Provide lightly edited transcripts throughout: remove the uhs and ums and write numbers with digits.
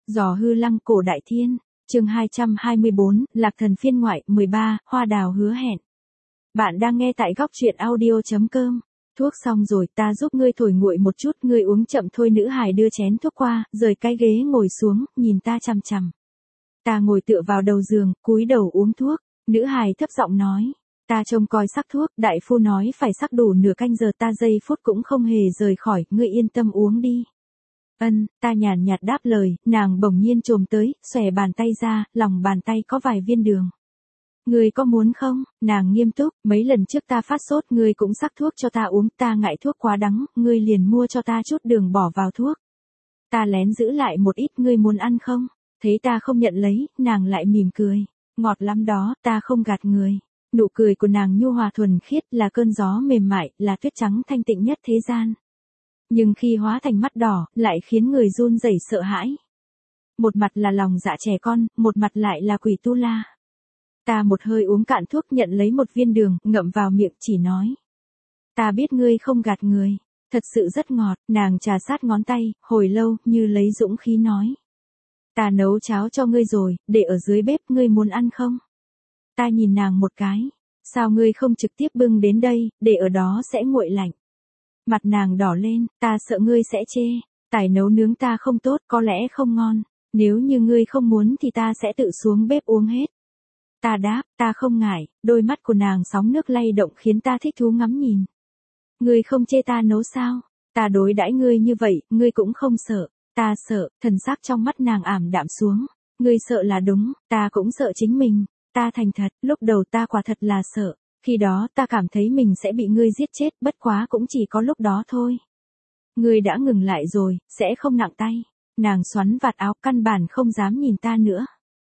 Giò hư lăng cổ đại thiên, chương 224, Lạc Thần phiên ngoại, 13, Hoa đào hứa hẹn. Bạn đang nghe tại góc truyện audio.com. Thuốc xong rồi, ta giúp ngươi thổi nguội một chút, ngươi uống chậm thôi. Nữ hài đưa chén thuốc qua, rời cái ghế ngồi xuống, nhìn ta chằm chằm. Ta ngồi tựa vào đầu giường, cúi đầu uống thuốc. Nữ hài thấp giọng nói. Ta trông coi sắc thuốc, đại phu nói phải sắc đủ nửa canh giờ, ta giây phút cũng không hề rời khỏi, ngươi yên tâm uống đi. Ân, ta nhàn nhạt đáp lời, nàng bỗng nhiên chồm tới, xòe bàn tay ra, lòng bàn tay có vài viên đường. Ngươi có muốn không? Nàng nghiêm túc, mấy lần trước ta phát sốt ngươi cũng sắc thuốc cho ta uống, ta ngại thuốc quá đắng, ngươi liền mua cho ta chút đường bỏ vào thuốc. Ta lén giữ lại một ít, ngươi muốn ăn không? Thấy ta không nhận lấy, nàng lại mỉm cười. Ngọt lắm đó, ta không gạt người. Nụ cười của nàng nhu hòa thuần khiết, là cơn gió mềm mại, là tuyết trắng thanh tịnh nhất thế gian. Nhưng khi hóa thành mắt đỏ, lại khiến người run rẩy sợ hãi. Một mặt là lòng dạ trẻ con, một mặt lại là quỷ tu la. Ta một hơi uống cạn thuốc, nhận lấy một viên đường, ngậm vào miệng, chỉ nói. Ta biết ngươi không gạt người. Thật sự rất ngọt. Nàng trà sát ngón tay, hồi lâu, như lấy dũng khí nói. Ta nấu cháo cho ngươi rồi, để ở dưới bếp, ngươi muốn ăn không? Ta nhìn nàng một cái. Sao ngươi không trực tiếp bưng đến đây, để ở đó sẽ nguội lạnh? Mặt nàng đỏ lên, ta sợ ngươi sẽ chê. Tài nấu nướng ta không tốt, có lẽ không ngon. Nếu như ngươi không muốn thì ta sẽ tự xuống bếp uống hết. Ta đáp, ta không ngại. Đôi mắt của nàng sóng nước lay động khiến ta thích thú ngắm nhìn. Ngươi không chê ta nấu sao? Ta đối đãi ngươi như vậy, ngươi cũng không sợ. Ta sợ. Thần sắc trong mắt nàng ảm đạm xuống. Ngươi sợ là đúng, ta cũng sợ chính mình. Ta thành thật, lúc đầu ta quả thật là sợ. Khi đó ta cảm thấy mình sẽ bị ngươi giết chết, bất quá cũng chỉ có lúc đó thôi. Ngươi đã ngừng lại rồi, sẽ không nặng tay. Nàng xoắn vạt áo, căn bản không dám nhìn ta nữa.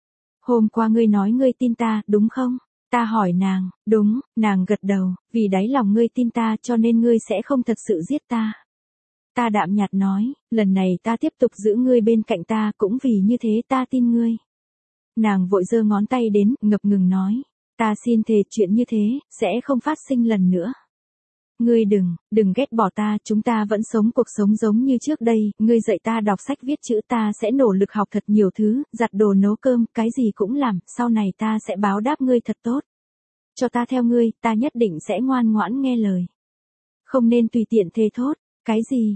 Hôm qua ngươi nói ngươi tin ta, đúng không? Ta hỏi nàng, đúng, nàng gật đầu, vì đáy lòng ngươi tin ta cho nên ngươi sẽ không thật sự giết ta. Ta đạm nhạt nói, lần này ta tiếp tục giữ ngươi bên cạnh ta cũng vì như thế ta tin ngươi. Nàng vội giơ ngón tay đến, ngập ngừng nói. Ta xin thề chuyện như thế, sẽ không phát sinh lần nữa. Ngươi đừng ghét bỏ ta, chúng ta vẫn sống cuộc sống giống như trước đây, ngươi dạy ta đọc sách viết chữ, ta sẽ nỗ lực học thật nhiều thứ, giặt đồ nấu cơm, cái gì cũng làm, sau này ta sẽ báo đáp ngươi thật tốt. Cho ta theo ngươi, ta nhất định sẽ ngoan ngoãn nghe lời. Không nên tùy tiện thề thốt, cái gì,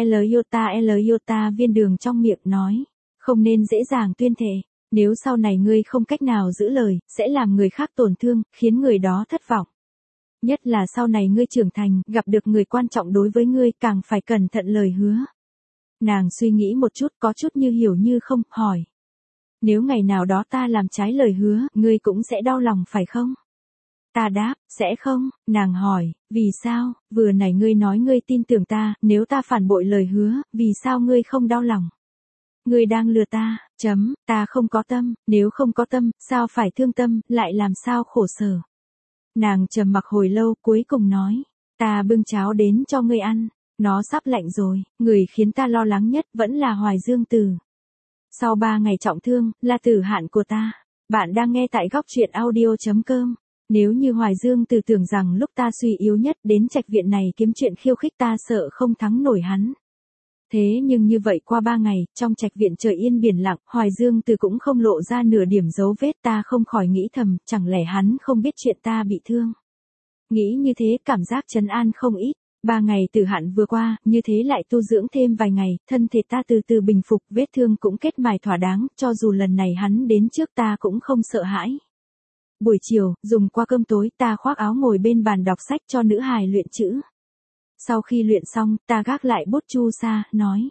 ta ta viên đường trong miệng nói, không nên dễ dàng tuyên thệ. Nếu sau này ngươi không cách nào giữ lời, sẽ làm người khác tổn thương, khiến người đó thất vọng. Nhất là sau này ngươi trưởng thành, gặp được người quan trọng đối với ngươi, càng phải cẩn thận lời hứa. Nàng suy nghĩ một chút, có chút như hiểu như không, hỏi. Nếu ngày nào đó ta làm trái lời hứa, ngươi cũng sẽ đau lòng phải không? Ta đáp, sẽ không. Nàng hỏi, vì sao? Vừa nãy ngươi nói ngươi tin tưởng ta, nếu ta phản bội lời hứa, vì sao ngươi không đau lòng? Ngươi đang lừa ta, ta không có tâm, nếu không có tâm, sao phải thương tâm, lại làm sao khổ sở. Nàng trầm mặc hồi lâu, cuối cùng nói, ta bưng cháo đến cho ngươi ăn, nó sắp lạnh rồi, người khiến ta lo lắng nhất vẫn là Hoài Dương Tử. Sau 3 ngày trọng thương, là tử hạn của ta. Bạn đang nghe tại góc truyện audio.com. Nếu như Hoài Dương Tử tưởng rằng lúc ta suy yếu nhất đến trạch viện này kiếm chuyện khiêu khích ta sợ không thắng nổi hắn. Thế nhưng như vậy qua 3 ngày, trong trạch viện trời yên biển lặng, Hoài Dương Tử cũng không lộ ra nửa điểm dấu vết, ta không khỏi nghĩ thầm, chẳng lẽ hắn không biết chuyện ta bị thương. Nghĩ như thế cảm giác trấn an không ít, 3 ngày tử hạn vừa qua, như thế lại tu dưỡng thêm vài ngày, thân thể ta từ từ bình phục, vết thương cũng kết mài thỏa đáng, cho dù lần này hắn đến trước ta cũng không sợ hãi. Buổi chiều, dùng qua cơm tối, ta khoác áo ngồi bên bàn đọc sách cho nữ hài luyện chữ. Sau khi luyện xong, ta gác lại bút chu sa, nói.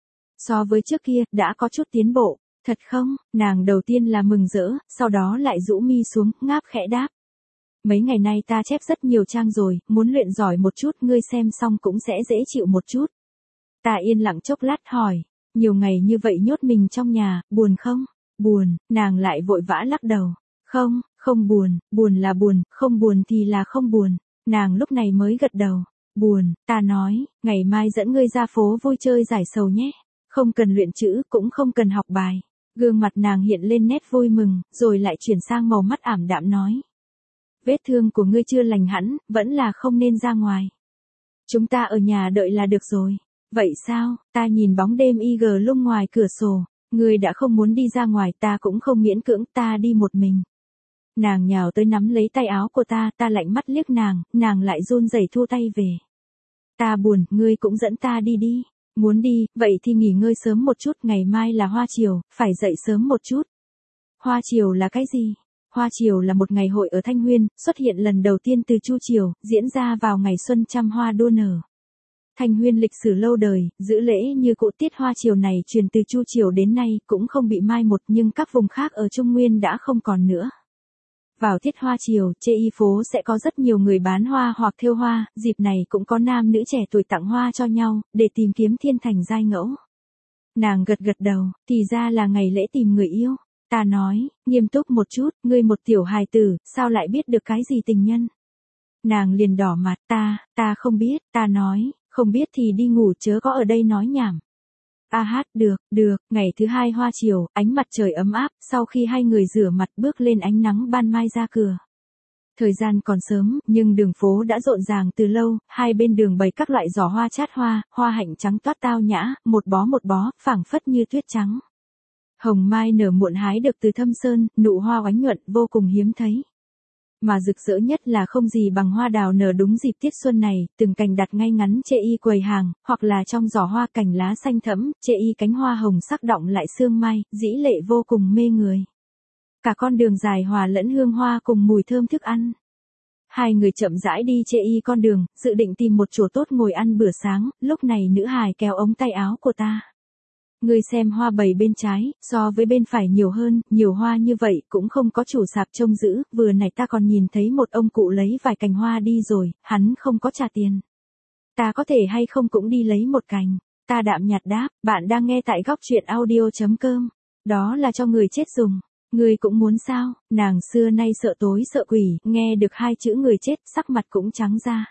So với trước kia, đã có chút tiến bộ, thật không? Nàng đầu tiên là mừng rỡ, sau đó lại rũ mi xuống, ngáp khẽ đáp. Mấy ngày nay ta chép rất nhiều trang rồi, muốn luyện giỏi một chút, ngươi xem xong cũng sẽ dễ chịu một chút. Ta yên lặng chốc lát hỏi, nhiều ngày như vậy nhốt mình trong nhà, buồn không? Buồn, nàng lại vội vã lắc đầu. Không buồn, buồn là buồn, không buồn thì là không buồn. Nàng lúc này mới gật đầu. Buồn, ta nói, ngày mai dẫn ngươi ra phố vui chơi giải sầu nhé. Không cần luyện chữ, cũng không cần học bài. Gương mặt nàng hiện lên nét vui mừng, rồi lại chuyển sang màu mắt ảm đạm nói. Vết thương của ngươi chưa lành hẳn, vẫn là không nên ra ngoài. Chúng ta ở nhà đợi là được rồi. Vậy sao? Ta nhìn bóng đêm IG lung ngoài cửa sổ. Ngươi đã không muốn đi ra ngoài, ta cũng không miễn cưỡng, ta đi một mình. Nàng nhào tới nắm lấy tay áo của ta, ta lạnh mắt liếc nàng, nàng lại run rẩy thu tay về. Ta buồn, ngươi cũng dẫn ta đi đi. Muốn đi, vậy thì nghỉ ngơi sớm một chút, ngày mai là hoa chiều, phải dậy sớm một chút. Hoa chiều là cái gì? Hoa chiều là một ngày hội ở Thanh Huyên, xuất hiện lần đầu tiên từ Chu Triều, diễn ra vào ngày xuân trăm hoa đua nở. Thanh Huyên lịch sử lâu đời, giữ lễ như cũ, tiết hoa chiều này truyền từ Chu Triều đến nay cũng không bị mai một, nhưng các vùng khác ở Trung Nguyên đã không còn nữa. Vào tiết hoa chiều, trên y phố sẽ có rất nhiều người bán hoa hoặc thêu hoa, dịp này cũng có nam nữ trẻ tuổi tặng hoa cho nhau, để tìm kiếm thiên thành giai ngẫu. Nàng gật gật đầu, thì ra là ngày lễ tìm người yêu. Ta nói, nghiêm túc một chút, ngươi một tiểu hài tử, sao lại biết được cái gì tình nhân? Nàng liền đỏ mặt, ta không biết, ta nói, không biết thì đi ngủ chớ có ở đây nói nhảm. Được, ngày thứ hai hoa chiều, ánh mặt trời ấm áp, sau khi hai người rửa mặt bước lên ánh nắng ban mai ra cửa. Thời gian còn sớm, nhưng đường phố đã rộn ràng từ lâu, hai bên đường bày các loại giỏ hoa chát hoa, hoa hạnh trắng toát tao nhã, một bó, phảng phất như tuyết trắng. Hồng mai nở muộn hái được từ Thâm Sơn, nụ hoa oánh nhuận vô cùng hiếm thấy. Mà rực rỡ nhất là không gì bằng hoa đào nở đúng dịp tiết xuân này, từng cành đặt ngay ngắn chê y quầy hàng, hoặc là trong giỏ hoa cành lá xanh thẫm, chê y cánh hoa hồng sắc đọng lại sương mai, dĩ lệ vô cùng mê người. Cả con đường dài hòa lẫn hương hoa cùng mùi thơm thức ăn. Hai người chậm rãi đi chê y con đường, dự định tìm một chỗ tốt ngồi ăn bữa sáng, lúc này nữ hài kéo ống tay áo của ta. Ngươi xem hoa bày bên trái, so với bên phải nhiều hơn, nhiều hoa như vậy cũng không có chủ sạp trông giữ, vừa nãy ta còn nhìn thấy một ông cụ lấy vài cành hoa đi rồi, hắn không có trả tiền. Ta có thể hay không cũng đi lấy một cành. Ta đạm nhạt đáp, bạn đang nghe tại góc truyện audio.com. Đó là cho người chết dùng. Ngươi cũng muốn sao? Nàng xưa nay sợ tối sợ quỷ, nghe được hai chữ người chết, sắc mặt cũng trắng ra.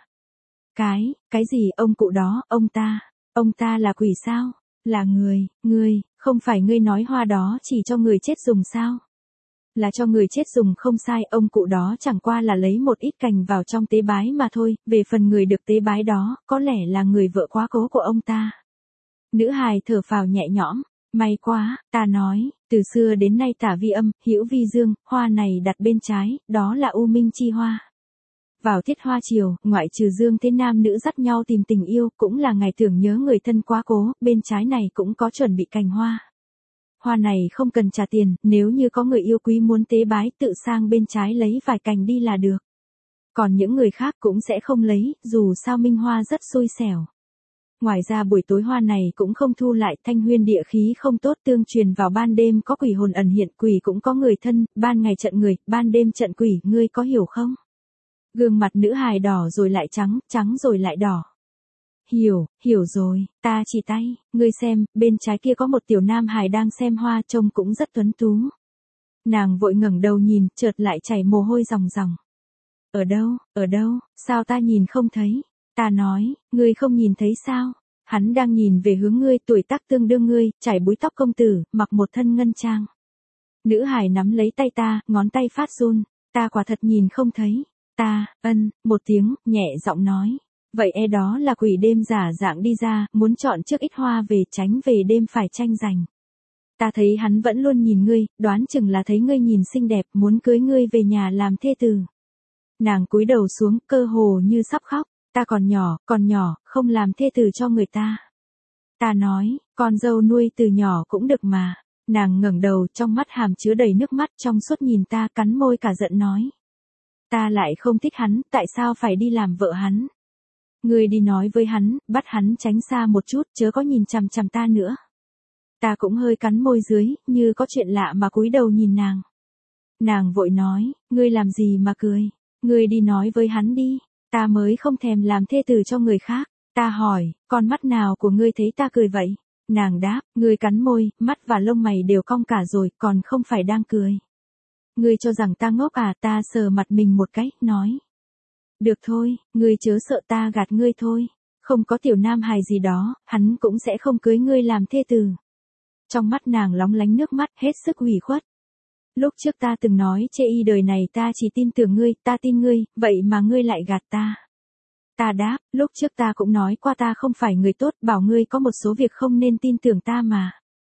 Cái gì ông cụ đó, ông ta là quỷ sao? Là ngươi, không phải ngươi nói hoa đó chỉ cho người chết dùng sao? Là cho người chết dùng không sai, ông cụ đó chẳng qua là lấy một ít cành vào trong tế bái mà thôi, về phần người được tế bái đó, có lẽ là người vợ quá cố của ông ta. Nữ hài thở phào nhẹ nhõm, may quá, ta nói, từ xưa đến nay tả vi âm, hữu vi dương, hoa này đặt bên trái, đó là u minh chi hoa. Vào tiết hoa chiều, ngoại trừ dương thế nam nữ dắt nhau tìm tình yêu, cũng là ngày tưởng nhớ người thân quá cố, bên trái này cũng có chuẩn bị cành hoa. Hoa này không cần trả tiền, nếu như có người yêu quý muốn tế bái tự sang bên trái lấy vài cành đi là được. Còn những người khác cũng sẽ không lấy, dù sao Minh Hoa rất xui xẻo. Ngoài ra buổi tối hoa này cũng không thu lại, Thanh Huyên địa khí không tốt, tương truyền vào ban đêm có quỷ hồn ẩn hiện, quỷ cũng có người thân, ban ngày trận người, ban đêm trận quỷ, ngươi có hiểu không? Gương mặt nữ hài đỏ rồi lại trắng, trắng rồi lại đỏ. Hiểu rồi, ta chỉ tay, ngươi xem, bên trái kia có một tiểu nam hài đang xem hoa, trông cũng rất tuấn tú. Nàng vội ngẩng đầu nhìn, chợt lại chảy mồ hôi ròng ròng. Ở đâu, sao ta nhìn không thấy? Ta nói, ngươi không nhìn thấy sao? Hắn đang nhìn về hướng ngươi, tuổi tác tương đương ngươi, chải búi tóc công tử, mặc một thân ngân trang. Nữ hài nắm lấy tay ta, ngón tay phát run, ta quả thật nhìn không thấy. Ta, một tiếng, nhẹ giọng nói. Vậy đó là quỷ đêm giả dạng đi ra, muốn chọn trước ít hoa về, tránh về đêm phải tranh giành. Ta thấy hắn vẫn luôn nhìn ngươi, đoán chừng là thấy ngươi nhìn xinh đẹp, muốn cưới ngươi về nhà làm thê tử. Nàng cúi đầu xuống, cơ hồ như sắp khóc. Ta còn nhỏ, không làm thê tử cho người ta. Ta nói, con dâu nuôi từ nhỏ cũng được mà. Nàng ngẩng đầu, trong mắt hàm chứa đầy nước mắt, trong suốt nhìn ta, cắn môi cả giận nói. Ta lại không thích hắn, tại sao phải đi làm vợ hắn? Ngươi đi nói với hắn, bắt hắn tránh xa một chút, chớ có nhìn chằm chằm ta nữa. Ta cũng hơi cắn môi dưới, như có chuyện lạ mà cúi đầu nhìn nàng. Nàng vội nói, ngươi làm gì mà cười? Ngươi đi nói với hắn đi. Ta mới không thèm làm thê tử cho người khác. Ta hỏi, con mắt nào của ngươi thấy ta cười vậy? Nàng đáp, ngươi cắn môi, mắt và lông mày đều cong cả rồi, còn không phải đang cười. Ngươi cho rằng ta ngốc à? Ta sờ mặt mình một cái, nói. Được thôi, ngươi chớ sợ, ta gạt ngươi thôi. Không có tiểu nam hài gì đó, hắn cũng sẽ không cưới ngươi làm thê tử. Trong mắt nàng lóng lánh nước mắt, hết sức ủy khuất. Lúc trước ta từng nói chê y đời này ta chỉ tin tưởng ngươi, ta tin ngươi, vậy mà ngươi lại gạt ta. Ta đáp, lúc trước ta cũng nói qua ta không phải người tốt, bảo ngươi có một số việc không nên tin tưởng ta mà.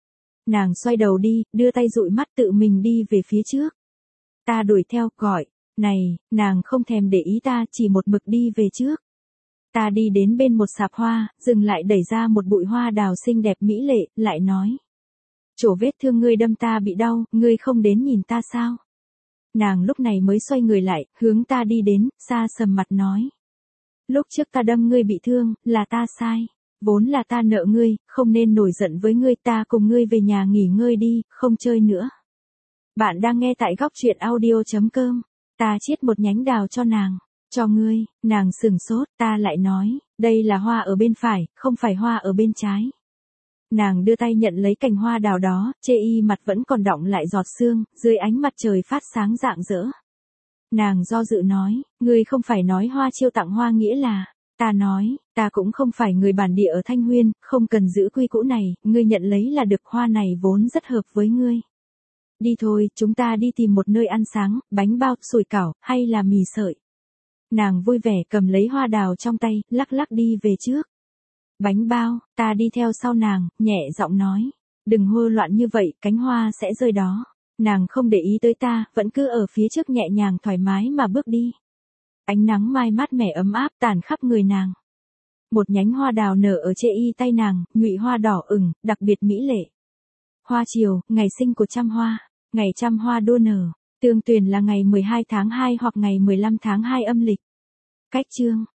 Nàng xoay đầu đi, đưa tay dụi mắt tự mình đi về phía trước. Ta đuổi theo, gọi, này, nàng không thèm để ý ta, chỉ một mực đi về trước. Ta đi đến bên một sạp hoa, dừng lại đẩy ra một bụi hoa đào xinh đẹp mỹ lệ, lại nói. Chỗ vết thương ngươi đâm ta bị đau, ngươi không đến nhìn ta sao? Nàng lúc này mới xoay người lại, hướng ta đi đến, xa sầm mặt nói. Lúc trước ta đâm ngươi bị thương, là ta sai. Vốn là ta nợ ngươi, không nên nổi giận với ngươi, ta cùng ngươi về nhà nghỉ ngơi đi, không chơi nữa. Bạn đang nghe tại góc truyện audio.com. Ta chiết một nhánh đào cho nàng. Cho ngươi, nàng sừng sốt, ta lại nói, đây là hoa ở bên phải, không phải hoa ở bên trái. Nàng đưa tay nhận lấy cành hoa đào đó, chê y mặt vẫn còn đọng lại giọt sương, dưới ánh mặt trời phát sáng rạng rỡ. Nàng do dự nói, ngươi không phải nói hoa chiêu tặng hoa nghĩa là. Ta nói, ta cũng không phải người bản địa ở Thanh Huyên, không cần giữ quy cũ này, ngươi nhận lấy là được, hoa này vốn rất hợp với ngươi. Đi thôi, chúng ta đi tìm một nơi ăn sáng, bánh bao, sủi cảo, hay là mì sợi. Nàng vui vẻ cầm lấy hoa đào trong tay, lắc lắc đi về trước. Bánh bao, ta đi theo sau nàng, nhẹ giọng nói. Đừng hô loạn như vậy, cánh hoa sẽ rơi đó. Nàng không để ý tới ta, vẫn cứ ở phía trước nhẹ nhàng thoải mái mà bước đi. Ánh nắng mai mát mẻ ấm áp tàn khắp người nàng. Một nhánh hoa đào nở ở chê y tay nàng, nhụy hoa đỏ ửng, đặc biệt mỹ lệ. Hoa chiều, ngày sinh của trăm hoa, ngày trăm hoa đua nở. Tương tuyển là ngày 12 tháng 2 hoặc ngày 15 tháng 2 âm lịch. Cách chương